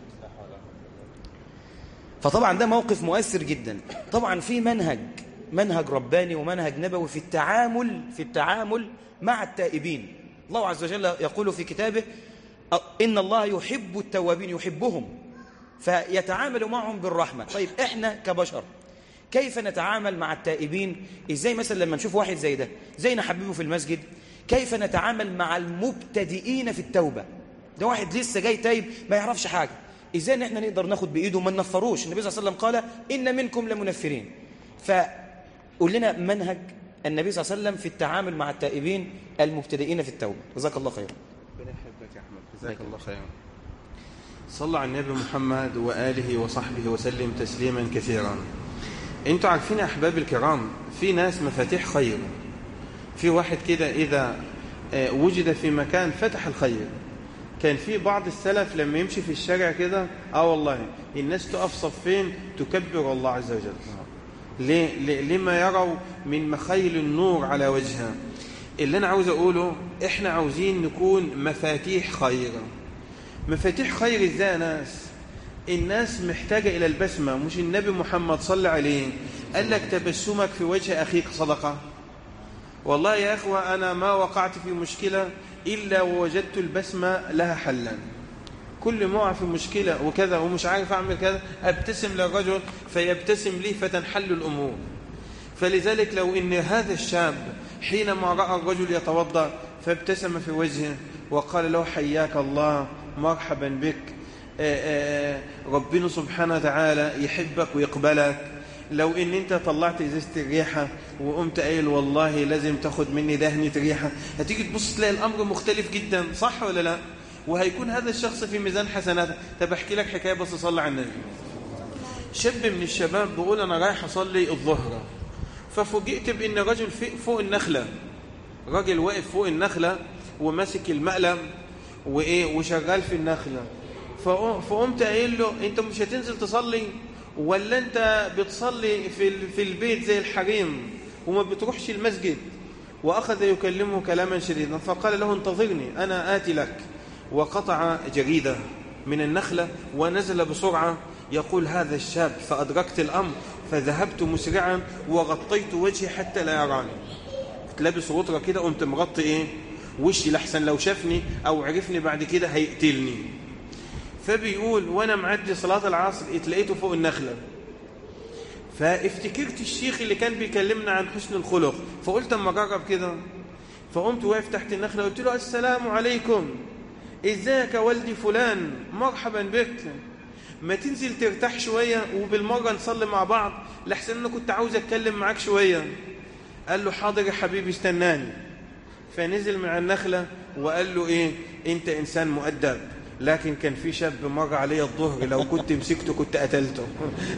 فطبعا ده موقف مؤثر جدا. طبعا في منهج رباني ومنهج نبوي في التعامل مع التائبين. الله عز وجل يقول في كتابه إن الله يحب التوابين، يحبهم، فيتعامل معهم بالرحمة. طيب إحنا كبشر كيف نتعامل مع التائبين؟ إزاي مثلا لما نشوف واحد زي ده زي نحببه في المسجد؟ كيف نتعامل مع المبتدئين في التوبة؟ ده واحد لسه جاي تايب ما يعرفش حاجة، إزاي نحن نقدر ناخد بإيده وما ننفروش؟ النبي صلى الله عليه وسلم قال إن منكم لمنفرين. فقول لنا منهج النبي صلى الله عليه وسلم في التعامل مع التائبين المبتدئين في التوبة. جزاك الله خيرا. ربنا يحبك يا أحمد، جزاك الله خيرا. صلى على النبي محمد وآله وصحبه وسلم تسليما كثيرا. انتوا عارفين يا أحباب الكرام، في ناس مفاتيح خير. في واحد كده إذا وجد في مكان فتح الخير. كان في بعض السلف لما يمشي في الشارع كده والله الناس تقف صفين تكبر الله عز وجل. لما يروا من مخيل النور على وجهها. اللي أنا عاوز أقوله، إحنا عاوزين نكون مفاتيح خير. مفاتيح خير إزاي؟ الناس محتاجة إلى البسمة. مش النبي محمد صلى عليه قال لك تبسمك في وجه أخيك صدقة؟ والله يا أخوة أنا ما وقعت في مشكلة إلا ووجدت البسمة لها حلا. كل ما في مشكلة وكذا ومش عارف أعمل كذا أبتسم للرجل فيبتسم لي فتنحل الأمور. فلذلك لو إن هذا الشاب حينما رأى الرجل يتوضأ فابتسم في وجهه وقال له حياك الله مرحبا بك، ربنا سبحانه وتعالى يحبك ويقبلك. لو ان انت طلعت ازازه الريحه وقمت قايل والله لازم تاخد مني دهنه ريحه، هتيجي تبص تلاقي الامر مختلف جدا، صح ولا لا؟ وهيكون هذا الشخص في ميزان حسناته. طب احكي لك حكايه بس صلى على النبي. شاب من الشباب بيقول انا رايح اصلي الظهر، ففوجئت بان رجل فوق النخله، راجل واقف فوق النخله وماسك المقلم وشغال في النخله. فقمت قايل له انت مش هتنزل تصلي ولا انت بتصلي في البيت زي الحريم وما بتروحش المسجد؟ واخذ يكلمه كلاما شديدا. فقال له انتظرني انا آتي لك. وقطع جريدة من النخلة ونزل بسرعة. يقول هذا الشاب فأدركت الأمر فذهبت مسرعا وغطيت وجهي حتى لا يراني. كنت لابس غطرة كده، قمت مغطي وشي لحسن لو شافني أو عرفني بعد كده هيقتلني. فبيقول وانا معدي صلاة العصر اتلقيته فوق النخلة. فافتكرت الشيخ اللي كان بيكلمنا عن حسن الخلق، فقلت اما اجرب كده. فقمت واقف تحت النخله قلت له السلام عليكم، ازيك يا والدي فلان، مرحبا بك، ما تنزل ترتاح شويه وبالمره نصلي مع بعض لحسن انا كنت عاوز اتكلم معاك شويه. قال له حاضر يا حبيبي استناني. فنزل مع النخله وقال له ايه، انت انسان مؤدب، لكن كان في شاب مر علي الظهر لو كنت مسكته كنت قتلته.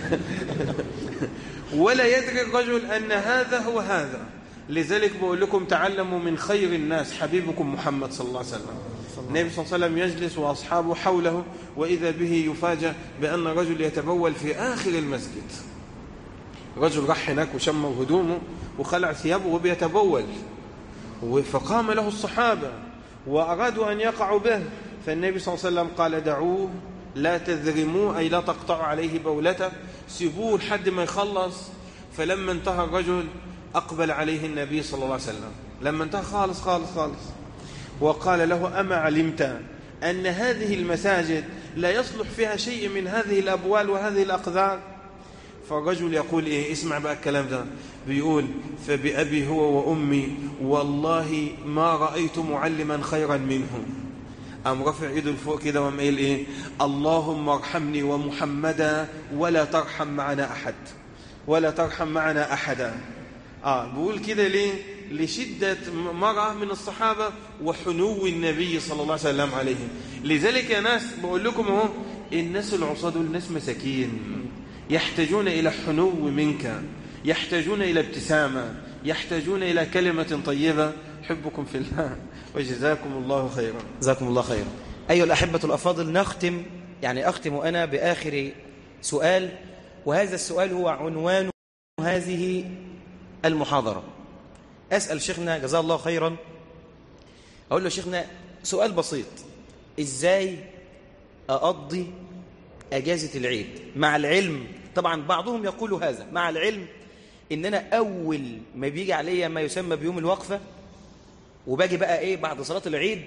ولا يدري الرجل أن هذا هو هذا. لذلك بقول لكم تعلموا من خير الناس حبيبكم محمد صلى الله عليه وسلم. النبي صلى الله عليه وسلم يجلس وأصحابه حوله، وإذا به يفاجأ بأن رجل يتبول في آخر المسجد. رجل راح هناك وشم هدومه وخلع ثيابه وبيتبول، فقام له الصحابة وأرادوا أن يقعوا به، فالنبي صلى الله عليه وسلم قال دعوه لا تذرموه، أي لا تقطعوا عليه بولته، سيبوه لحد ما يخلص. فلما انتهى الرجل أقبل عليه النبي صلى الله عليه وسلم، لما انتهى خالص خالص خالص، وقال له أما علمت أن هذه المساجد لا يصلح فيها شيء من هذه الأبوال وهذه الأقذار؟ فالرجل يقول إيه، اسمع بقى الكلام ده، بيقول فبأبي هو وأمي والله ما رأيت معلما خيرا منه. قام رافع ايده لفوق كده وقام قايل ايه، اللهم ارحمني ومحمدا ولا ترحم معنا احد، ولا ترحم معنا احدا. بيقول كده ليه؟ لشدة مرة من الصحابة وحنو النبي صلى الله عليه وسلم عليهم. لذلك يا ناس بقول لكم اهو، الناس العصاة دول ناس مساكين، يحتاجون إلى حنو منك، يحتاجون إلى ابتسامة، يحتاجون إلى كلمة طيبة. حبكم في الله وجزاكم الله خيرا. جزاكم الله خيرا. أيها الأحبة الأفاضل، أختم أنا بآخر سؤال، وهذا السؤال هو عنوان هذه المحاضرة. أسأل شيخنا جزاه الله خيرا، أقول له شيخنا سؤال بسيط، إزاي أقضي أجازة العيد؟ مع العلم طبعا بعضهم يقول هذا، مع العلم إن أنا أول ما بيجي عليا ما يسمى بيوم الوقفة وباجي بقى إيه بعد صلاة العيد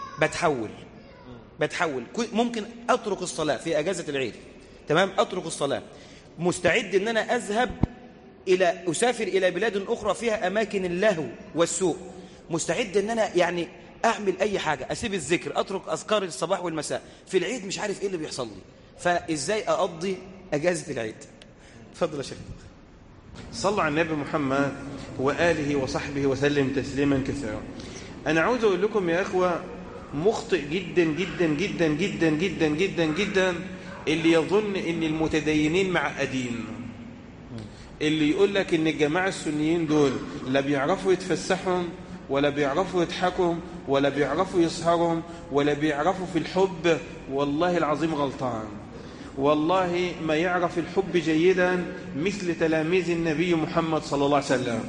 بتحول ممكن أترك الصلاة في أجازة العيد، تمام، أترك الصلاة، مستعد إن أنا أسافر إلى بلاد أخرى فيها أماكن اللهو والسوء، مستعد إن أنا يعني أعمل أي حاجة، أسيب الذكر، أترك أذكار الصباح والمساء. في العيد مش عارف إيه اللي بيحصل لي، فإزاي أقضي أجازة العيد؟ تفضل يا شيخ. صلوا على النبي محمد وآله وصحبه وسلم تسليما كثيرا. أنا عاوز أقول لكم يا أخوة، مخطئ جدا جدا جدا جدا جدا جدا جدا اللي يظن إن المتدينين معقدين، اللي يقول لك إن الجماعة السنيين دول لا بيعرفوا يتفسحوا ولا بيعرفوا يضحكوا ولا بيعرفوا يسهروا ولا بيعرفوا في الحب. والله العظيم غلطان. والله ما يعرف الحب جيدا مثل تلاميذ النبي محمد صلى الله عليه وسلم.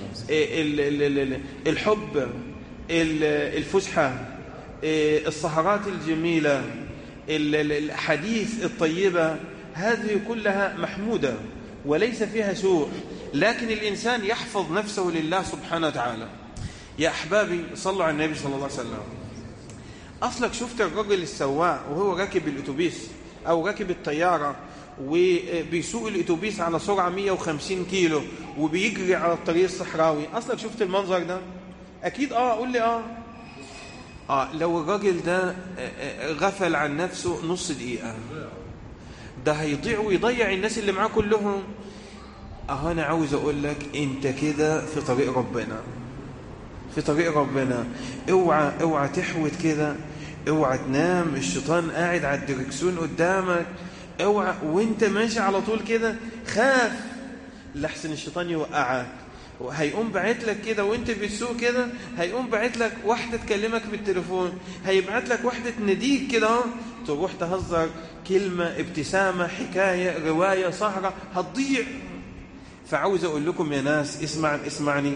الحب، الفسحة، السهرات الجميلة، الحديث الطيبة، هذه كلها محمودة وليس فيها سوء، لكن الإنسان يحفظ نفسه لله سبحانه وتعالى. يا أحبابي صلوا على النبي صلى الله عليه وسلم. أصلك شفت الرجل السواق وهو راكب الأتوبيس أو راكب الطيارة وبيسوق الأتوبيس على سرعة 150 كيلو وبيجري على الطريق الصحراوي، أصلك شفت المنظر ده؟ أكيد قول لي لو الراجل ده غفل عن نفسه نص دقيقة ده هيضيع ويضيع الناس اللي معاه كلهم. أنا عاوز أقول لك أنت كده في طريق ربنا، في طريق ربنا. اوعى تحوت كده، اوعى تنام الشيطان قاعد على الدركسون قدامك، اوعى وانت ماشي على طول كده خاف لحسن الشيطان يوقعك. هيقوم باعت لك كده وانت بتسوق كده، هيقوم باعت لك واحده تكلمك بالتليفون، هيبعت لك واحده تناديك كده، تروح تهزر كلمه، ابتسامه، حكايه، روايه، سهره، هتضيع. فعاوز اقول لكم يا ناس، اسمعني،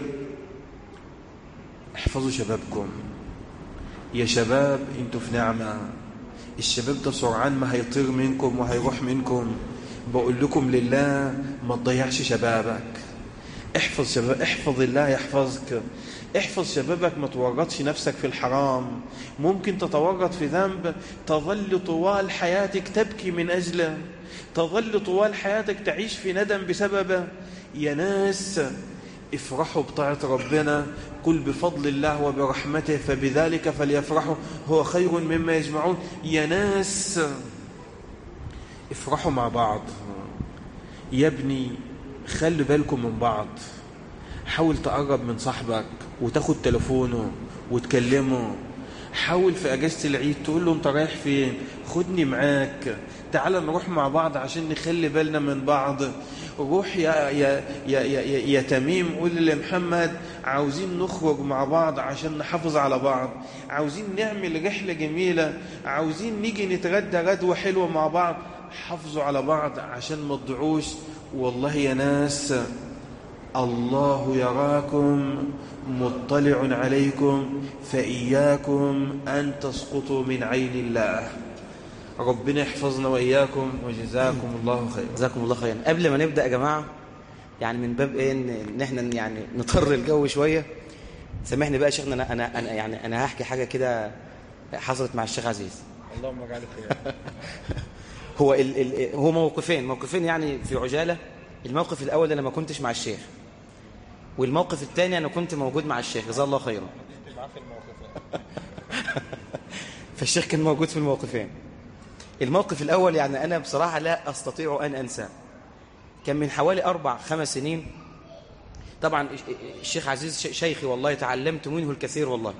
احفظوا شبابكم يا شباب، انتوا في نعمة. الشباب ده سرعان ما هيطير منكم وهيروح منكم. بقول لكم لله ما تضيعش شبابك، احفظ شباب، احفظ الله يحفظك. احفظ شبابك، ما تورطش نفسك في الحرام. ممكن تتورط في ذنب تظل طوال حياتك تبكي من أجله، تظل طوال حياتك تعيش في ندم بسببه. يا ناس افرحوا بطاعة ربنا، قل بفضل الله وبرحمته فبذلك فليفرحوا هو خير مما يجمعون. يا ناس افرحوا مع بعض. يا ابني خلوا بالكم من بعض. حاول تقرب من صاحبك وتاخد تلفونه وتكلمه. حاول في اجازة العيد تقول له انت رايح فين، خدني معاك، تعال نروح مع بعض عشان نخلي بالنا من بعض. روح يا تميم قول لمحمد عاوزين نخرج مع بعض عشان نحافظ على بعض، عاوزين نعمل رحلة جميلة، عاوزين نيجي نتغدى غدوة حلوة مع بعض. حافظوا على بعض عشان ما تضيعوش. والله يا ناس الله يراكم مطلع عليكم فإياكم أن تسقطوا من عين الله. ربنا يحفظنا وإياكم وجزاكم الله خيرا. جزاكم الله خيرا. قبل ما نبدأ يا جماعة، يعني من باب ايه ان احنا يعني نطر الجو شوية، سامحني بقى يا شيخنا، انا هحكي حاجة كده حصلت مع الشيخ عزيز. اللهم اجعله خير. هو موقفين يعني في عجالة. الموقف الأول أنا ما كنتش مع الشيخ، والموقف الثاني أنا كنت موجود مع الشيخ جزاه الله خيرا. فالشيخ كان موجود في الموقفين. الموقف الأول يعني أنا بصراحة لا أستطيع أن أنسى. كان من حوالي 4-5 سنين. طبعا الشيخ عزيز شيخي والله، تعلمت منه الكثير والله.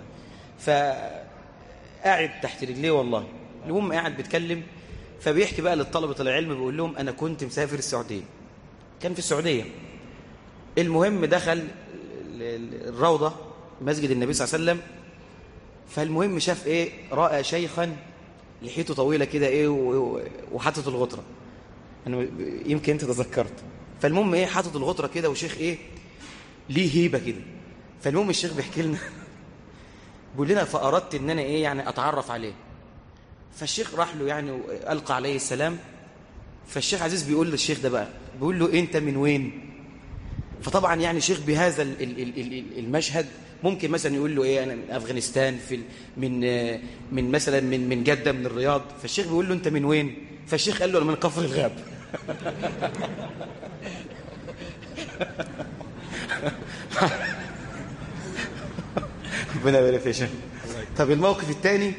فقاعد تحت رجليه والله. المهم قاعد بيتكلم، فبيحكي بقى للطلبة العلم، بيقول لهم أنا كنت مسافر السعودية. كان في السعودية. المهم دخل الروضة مسجد النبي صلى الله عليه وسلم. فالمهم شاف ايه، رأى شيخا لحيته طويلة كده ايه وحاطط الغطرة. انا يمكن انت تذكرت. فالمهم ايه، حاطط الغطرة كده، وشيخ ايه ليه هيبة كده. فالمهم الشيخ بيحكي لنا بيقول لنا فأردت ان انا ايه يعني اتعرف عليه. فالشيخ راح له يعني وألقى عليه السلام. فالشيخ عزيز بيقول للشيخ ده بقى، بيقول له انت من وين؟ فطبعا يعني شيخ بهذا المشهد ممكن مثلا يقول له ايه انا من افغانستان، من مثلا من جدة، من الرياض. فالشيخ بيقول له انت من وين؟ فالشيخ قال له انا من كفر الغاب. ربنا يبارك فيك. طب الموقف الثاني،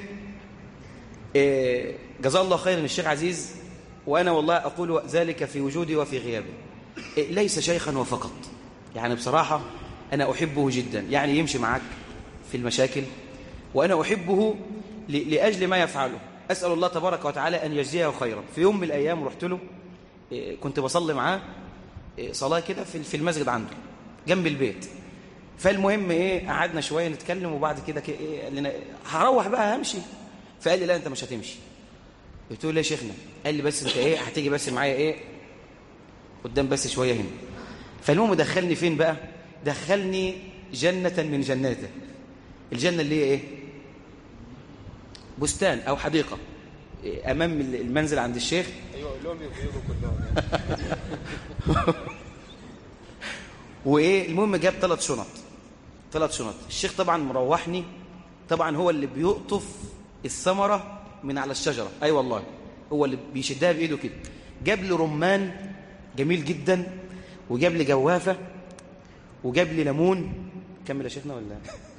جزاه الله خيرا الشيخ عزيز، وانا والله اقول ذلك في وجودي وفي غيابي، ليس شيخا وفقط. يعني بصراحة أنا أحبه جدا، يعني يمشي معك في المشاكل، وأنا أحبه لأجل ما يفعله. أسأل الله تبارك وتعالى أن يجزيه خيرا. في يوم من الأيام رحت له، كنت بصلي معاه صلاة كده في المسجد عنده جنب البيت. فالمهم إيه، قعدنا شوية نتكلم، وبعد كده إيه قال لنا هروح بقى همشي. فقال لي لا أنت مش هتمشي. قلت له ليه يا شيخنا؟ قال لي بس أنت إيه هتيجي بس معايا إيه قدام بس شوية هنا. فالمهم دخلني فين بقى؟ دخلني جنة من جناته. الجنة اللي هي ايه؟ بستان او حديقة امام المنزل عند الشيخ. ايوه لهم يبيضوا كلهم. وايه المهم جاب 3 شنط. الشيخ طبعا مروحني، طبعا هو اللي بيقطف الثمرة من على الشجرة. اي والله هو اللي بيشدها بايده كده. جاب لي رمان جميل جدا، وجاب لي جوافة، وجاب لي ليمون. كمل يا شيخنا ولا؟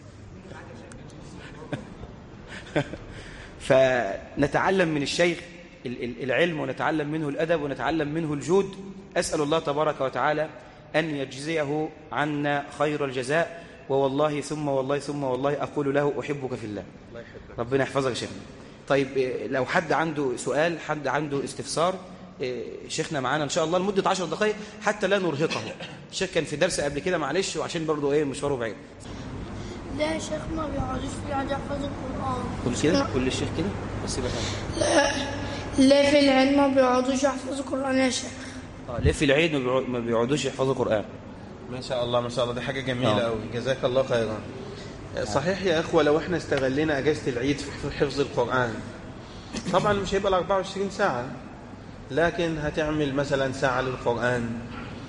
فنتعلم من الشيخ العلم، ونتعلم منه الأدب، ونتعلم منه الجود. أسأل الله تبارك وتعالى أن يجزيه عنا خير الجزاء. ووالله ثم والله ثم والله أقول له أحبك في الله. ربنا يحفظك يا شيخنا. طيب لو حد عنده سؤال، حد عنده استفسار، شيخنا معانا إن شاء الله لمدة 10 دقائق حتى لا نرهقه. الشيخ كان في درس قبل كده معلش، وعشان برضو إيه مشواره بعيد. لا يا شيخ ما بيقعدوش يقعد يحفظ القرآن. كل كده كل الشيخ كده بس يبقى لا في العلم ما بيقعدوش يحفظوا القرآن يا شيخ. ليه في العيد ما بيقعدوش يحفظوا القرآن؟ ما شاء الله ما شاء الله، دي حاجة جميلة قوي. جزاك الله خيرا. صحيح يا إخوة، لو احنا استغلينا أجازة العيد في حفظ القرآن، طبعا مش هيبقى 24 ساعة، لكن هتعمل مثلا ساعة للقرآن،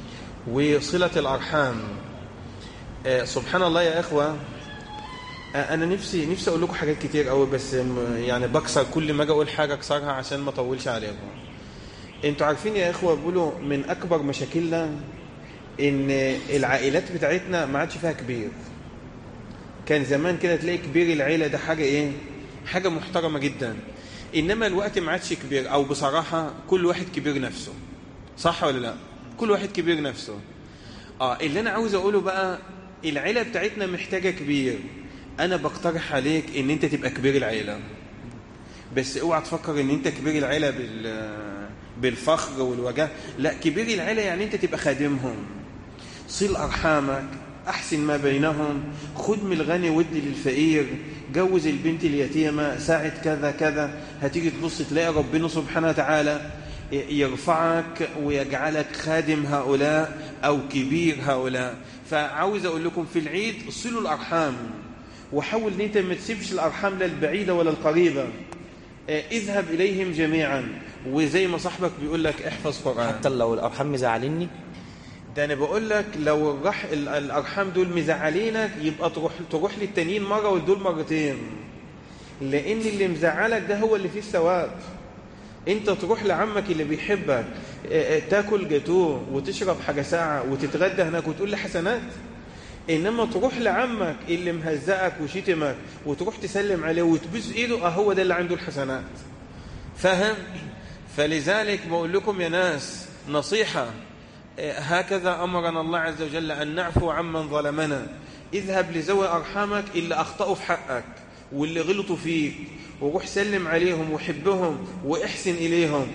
وصلة الأرحام. سبحان الله يا إخوة، أنا نفسي أقول لكم حاجات كتير قوي، بس يعني بكسر كل ما أجي أقول حاجة أكسرها عشان ما أطولش عليكم. أنتوا عارفين يا إخوة، بيقولوا من أكبر مشاكلنا إن العائلات بتاعتنا ما عادش فيها كبير. كان زمان كده تلاقي كبير العيلة ده حاجة إيه؟ حاجة محترمة جدا. إنما الوقت ما عادش كبير، أو بصراحة كل واحد كبير نفسه. صح ولا لا؟ كل واحد كبير نفسه. اللي أنا عاوز أقوله بقى، العيلة بتاعتنا محتاجة كبير. أنا بقترح عليك إن أنت تبقى كبير العيلة، بس اوعى تفكر إن أنت كبير العيلة بالفخر والوجاه. لا، كبير العيلة يعني أنت تبقى خادمهم. صل أرحامك، أحسن ما بينهم، خد من الغني ودي للفقير، جوز البنت اليتيمة، ساعد كذا كذا. هتيجي تبص تلاقي ربنا سبحانه وتعالى يرفعك ويجعلك خادم هؤلاء أو كبير هؤلاء. فعاوز أقول لكم في العيد صلوا الأرحام، وحاول ان انت ما تسيبش الأرحام لا البعيدة ولا القريبة. اذهب إليهم جميعا، وزي ما صاحبك بيقول لك احفظ قرآن. حتى لو الأرحام مزعليني، ده أنا بقول لك لو الأرحام دول مزعلينك يبقى تروح للتانيين مرة ودول مرتين، لأن اللي مزعلك ده هو اللي فيه الثواب. انت تروح لعمك اللي بيحبك تاكل جاتوه وتشرب حاجة ساعة وتتغدى هناك وتقول لي حسنات، إنما تروح لعمك اللي مهزأك وشتمك وتروح تسلم عليه وتبوس إيده، هو ده اللي عنده الحسنات. فهم؟ فلذلك بقول لكم يا ناس نصيحة، هكذا أمرنا الله عز وجل أن نعفو عمن ظلمنا. اذهب لذوي أرحامك اللي أخطأوا في حقك واللي غلطوا فيك، وروح سلم عليهم وحبهم وإحسن إليهم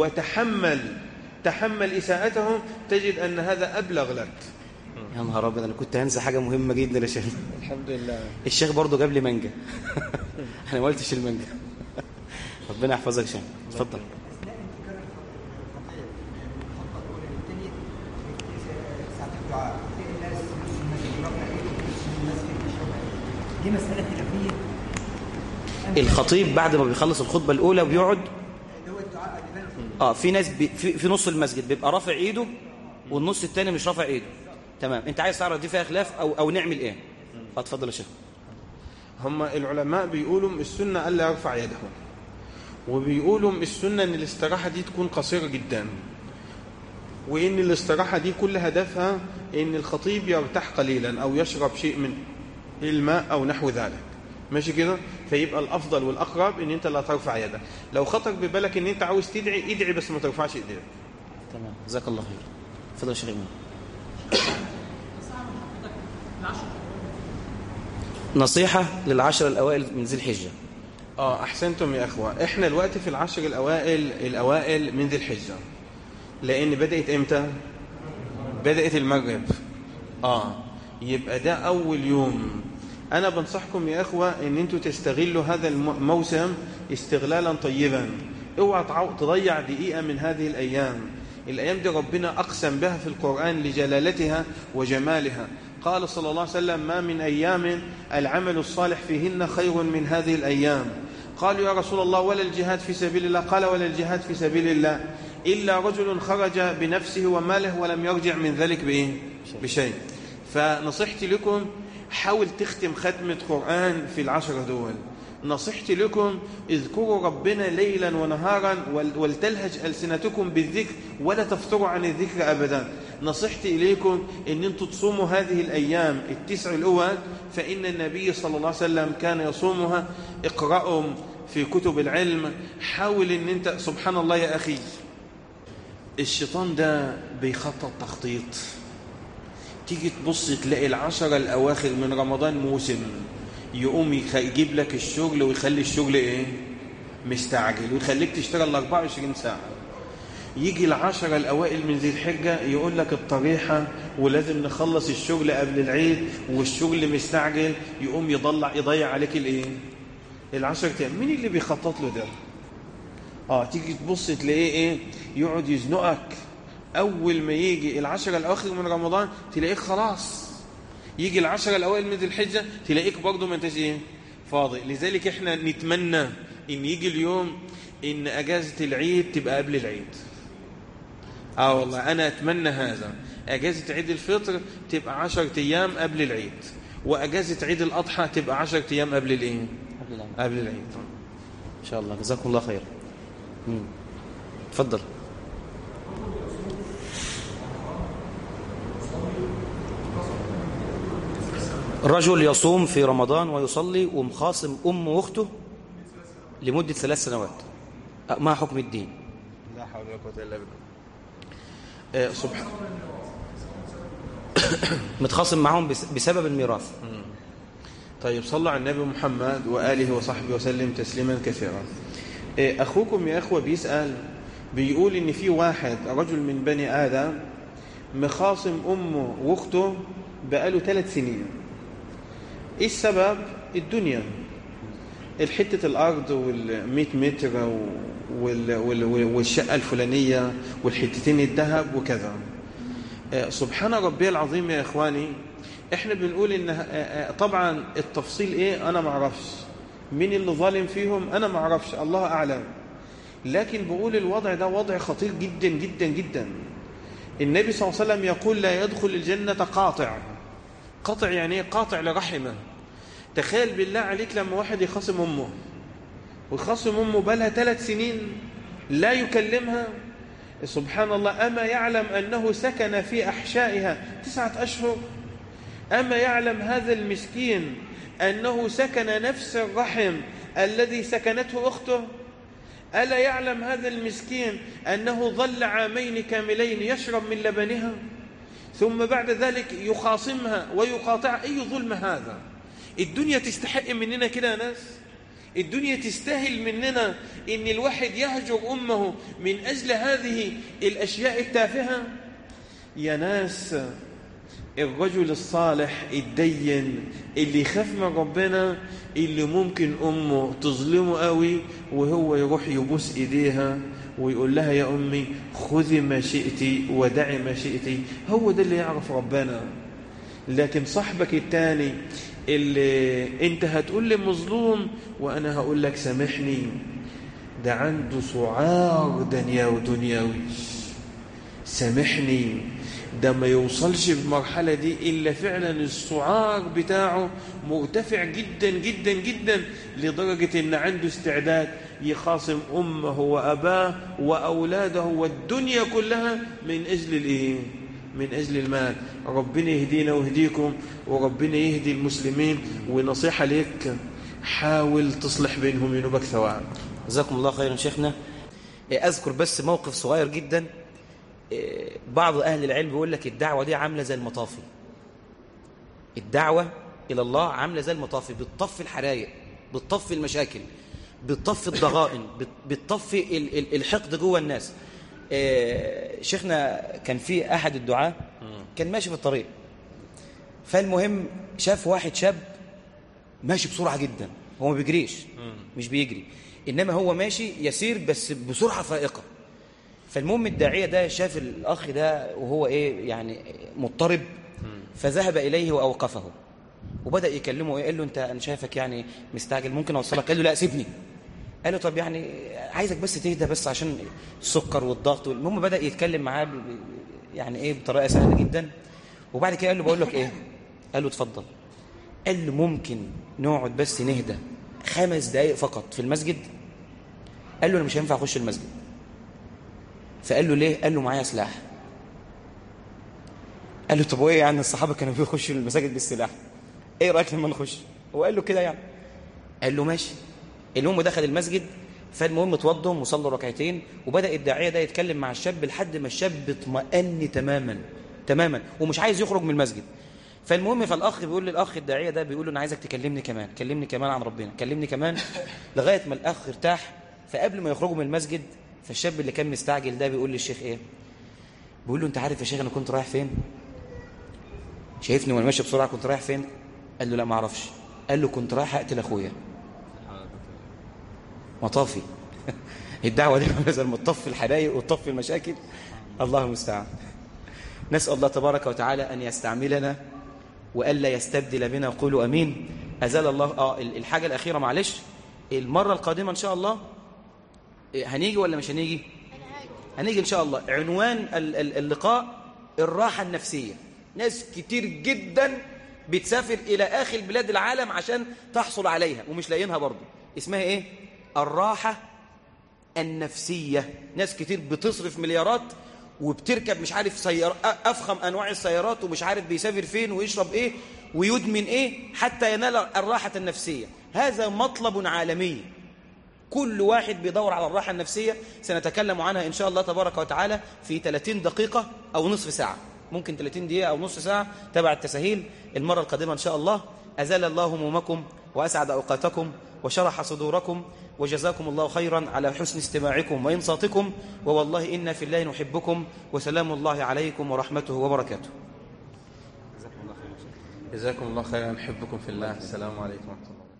تحمل إساءتهم، تجد أن هذا أبلغ لك. يا نهار ابيض، انا كنت هنسى حاجه مهمه جدا يا شيخ. الحمد لله. الشيخ برضه جاب لي مانجا. انا ما قلتش المانجا. ربنا يحفظك يا شيخ، اتفضل. دي مساله خلافيه. الخطيب بعد ما بيخلص الخطبه الاولى بيقعد، في ناس في نص المسجد بيبقى رافع ايده والنص الثاني مش رافع ايده. تمام، انت عايز تعرف دي فيها خلاف او نعمل ايه؟ اتفضل يا شيخ. هم العلماء بيقولوا السنه الا يرفع يده، وبيقولوا السنه ان الاستراحه دي تكون قصيره جدا، وان الاستراحه دي كل هدفها ان الخطيب يرتاح قليلا او يشرب شيء من الماء او نحو ذلك. ماشي كده؟ فيبقى الافضل والاقرب ان انت لا ترفع يدك. لو خطر ببالك ان انت عاوز تدعي، ادعي بس ما ترفعش ايديك. تمام، جزاك الله خير. اتفضل يا شيخ إيمان. نصيحة للعشر الأوائل من ذي الحجة. أحسنتم يا أخوة. إحنا الوقت في العشر الأوائل من ذي الحجة، لأن بدأت إمتى؟ بدأت المغرب. يبقى ده أول يوم. أنا بنصحكم يا أخوة إن أنتوا تستغلوا هذا الموسم استغلالا طيبا. اوعى تضيع دقيقة من هذه الأيام. الأيام دي ربنا أقسم بها في القرآن لجلالتها وجمالها. قال صلى الله عليه وسلم: ما من أيام العمل الصالح فيهن خير من هذه الأيام. قالوا: يا رسول الله ولا الجهاد في سبيل الله؟ قال: ولا الجهاد في سبيل الله إلا رجل خرج بنفسه وماله ولم يرجع من ذلك بشيء. فنصيحتي لكم حاول تختم ختمة قرآن في العشر دول. نصيحتي لكم اذكروا ربنا ليلا ونهارا ولتلهج ألسنتكم بالذكر ولا تفتروا عن الذكر أبدا. نصيحتي إليكم أن أنتم تصوموا هذه الأيام التسع الأول، فإن النبي صلى الله عليه وسلم كان يصومها. اقرأوا في كتب العلم. حاول أن أنت، سبحان الله يا أخي، الشيطان ده بيخطط تخطيط. تيجي تبص تلاقي العشر الأواخر من رمضان موسم، يقوم يجيب لك الشغل ويخلي الشغل مستعجل، ويخليك تشتغل 24 ساعة. يجي العشر الأوائل من ذي الحجة يقول لك الطريحة ولازم نخلص الشغل قبل العيد والشغل مستعجل، يقوم يضيع عليك العشر أيام. مين اللي بيخطط له ده؟ تيجي تبص تلاقيه يقعد يزنقك. أول ما يجي العشر الأواخر من رمضان تلاقيك خلاص، يجي العشر الأوائل من ذي الحجة تلاقيك برضو ما انتش فاضي. لذلك احنا نتمنى ان يجي اليوم ان اجازة العيد تبقى قبل العيد. والله انا اتمنى هذا. أجازة عيد الفطر تبقى 10 أيام قبل العيد، وأجازة عيد الأضحى تبقى 10 أيام قبل الإيه؟ قبل العيد. إن شاء الله، جزاكم الله خير. تفضل. رجل يصوم في رمضان ويصلي ومخاصم أمه وأخته لمدة 3 سنوات، ما حكم الدين؟ لا حول ولا قوة إلا بالله. سبحان متخاصم معهم بسبب الميراث. طيب، صلوا على النبي محمد وآله وصحبه وسلم تسليما كثيرا. أخوكم يا أخوة بيسأل، بيقول إن في واحد رجل من بني آدم مخاصم أمه وأخته بقاله 3 سنين. إيه السبب؟ الدنيا، الحتة الأرض وال100 متر والشقة الفلانية والحتتين الذهب وكذا. سبحان ربي العظيم يا إخواني. إحنا بنقول إن طبعا التفصيل إيه أنا معرفش، مين اللي ظالم فيهم أنا معرفش، الله أعلم. لكن بقول الوضع ده وضع خطير جدا جدا جدا. النبي صلى الله عليه وسلم يقول لا يدخل الجنة قاطع. قاطع يعني قاطع لرحمه. تخيل بالله عليك لما واحد يخاصم أمه، ويخاصم أمه بلها 3 سنين لا يكلمها. سبحان الله. أما يعلم أنه سكن في أحشائها 9 أشهر؟ أما يعلم هذا المسكين أنه سكن نفس الرحم الذي سكنته أخته؟ ألا يعلم هذا المسكين أنه ظل 2 عام كاملين يشرب من لبنها، ثم بعد ذلك يخاصمها ويقاطع؟ أي ظلم هذا؟ الدنيا تستحق مننا كده يا ناس؟ الدنيا تستاهل مننا إن الواحد يهجر أمه من أجل هذه الأشياء التافهة؟ يا ناس، الرجل الصالح الدين اللي يخاف من ربنا، اللي ممكن أمه تظلمه قوي وهو يروح يبوس إيديها ويقول لها يا أمي خذي ما شئتي ودعي ما شئتي، هو ده اللي يعرف ربنا. لكن صاحبك التاني اللي انت هتقول لي مظلوم وانا هقول لك سامحني، ده عنده سعار دنيوي، سامحني، ده ما يوصلش في المرحلة دي إلا فعلا السعار بتاعه مرتفع جدا جدا جدا، لدرجة إن عنده استعداد يخاصم أمه وأباه وأولاده والدنيا كلها من أجل الإيه؟ من أجل المال. ربنا يهدينا ويهديكم، وربنا يهدي المسلمين. ونصيحة لك، حاول تصلح بينهم ينوبك ثواب. جزاكم الله خيرا شيخنا. أذكر بس موقف صغير جدا. بعض أهل العلم بيقول لك الدعوة دي عاملة زي المطافي. الدعوة إلى الله عاملة زي المطافي، بتطفي الحرايق، بتطفي المشاكل، بتطفي الضغائن، بتطفي الحقد جوه الناس. شيخنا كان في أحد الدعاة كان ماشي في الطريق، فالمهم شاف واحد شاب ماشي بسرعة جدا. هو ما بيجريش، مش بيجري، إنما هو ماشي يسير بس بسرعة فائقة. فالمهم الداعية ده شاف الأخ ده وهو يعني مضطرب، فذهب إليه وأوقفه وبدأ يكلمه. قال له أنا شايفك يعني مستعجل، ممكن أوصلك؟ قال له لا سيبني. قال له طب يعني عايزك بس تهدى بس عشان السكر والضغط. المهم بدأ يتكلم معاه يعني بطريقة سهلة جدا. وبعد كده قال له بقول لك قال له اتفضل. قال له ممكن نقعد بس نهدى 5 دقايق فقط في المسجد؟ قال له أنا مش هينفع أخش المسجد. فقال له ليه؟ قال له معايا سلاح. قال له طب وايه يعني الصحابة كانوا بيخشوا المساجد بالسلاح، ايه رأيك لما نخش؟ هو قال له كده يعني. قال له ماشي. المهم دخل المسجد. فالمهم اتوضوا وصلوا 2 ركعتين، وبدأ الداعية ده يتكلم مع الشاب لحد ما الشاب اطمأن تماما ومش عايز يخرج من المسجد. فالمهم فالأخ بيقول للأخ الداعية ده، بيقول له أنا عايزك تكلمني كمان عن ربنا، كلمني كمان، لغاية ما الأخ ارتاح. فقبل ما يخرجوا من المسجد، فالشاب اللي كان مستعجل ده بيقول للشيخ بيقول له أنت عارف يا شيخ أنا كنت رايح فين؟ شايفني وانا ماشي بسرعة كنت رايح فين؟ قال له لا ما اعرفش. قال له كنت رايح أقتل أخويا. مطافي. الدعوة دي مثلا متطفي الحرايق وتطفي المشاكل. الله المستعان. نسأل الله تبارك وتعالى أن يستعملنا وألا يستبدل بنا. قولوا أمين. أزال الله. الحاجة الأخيرة معلش، المرة القادمة إن شاء الله هنيجي ولا مش هنيجي؟ هنيجي إن شاء الله. عنوان اللقاء الراحة النفسية. ناس كتير جدا بتسافر إلى آخر بلاد العالم عشان تحصل عليها ومش لاقيينها برضه. اسمها إيه؟ الراحة النفسية. ناس كتير بتصرف مليارات وبتركب مش عارف سيارة أفخم أنواع السيارات ومش عارف بيسافر فين ويشرب إيه ويدمن إيه حتى ينال الراحة النفسية. هذا مطلب عالمي، كل واحد بيدور على الراحة النفسية. سنتكلم عنها إن شاء الله تبارك وتعالى في 30 دقيقة أو نصف ساعة، ممكن 30 دقيقة أو نصف ساعة تبع التسهيل المرة القادمة إن شاء الله. أزال الله همومكم وأسعد أوقاتكم وشرح صدوركم، وجزاكم الله خيرا على حسن استماعكم وإنصاتكم، ووالله إنا في الله نحبكم، وسلام الله عليكم ورحمته وبركاته. جزاكم الله خيرا، نحبكم في الله. السلام عليكم ورحمة الله.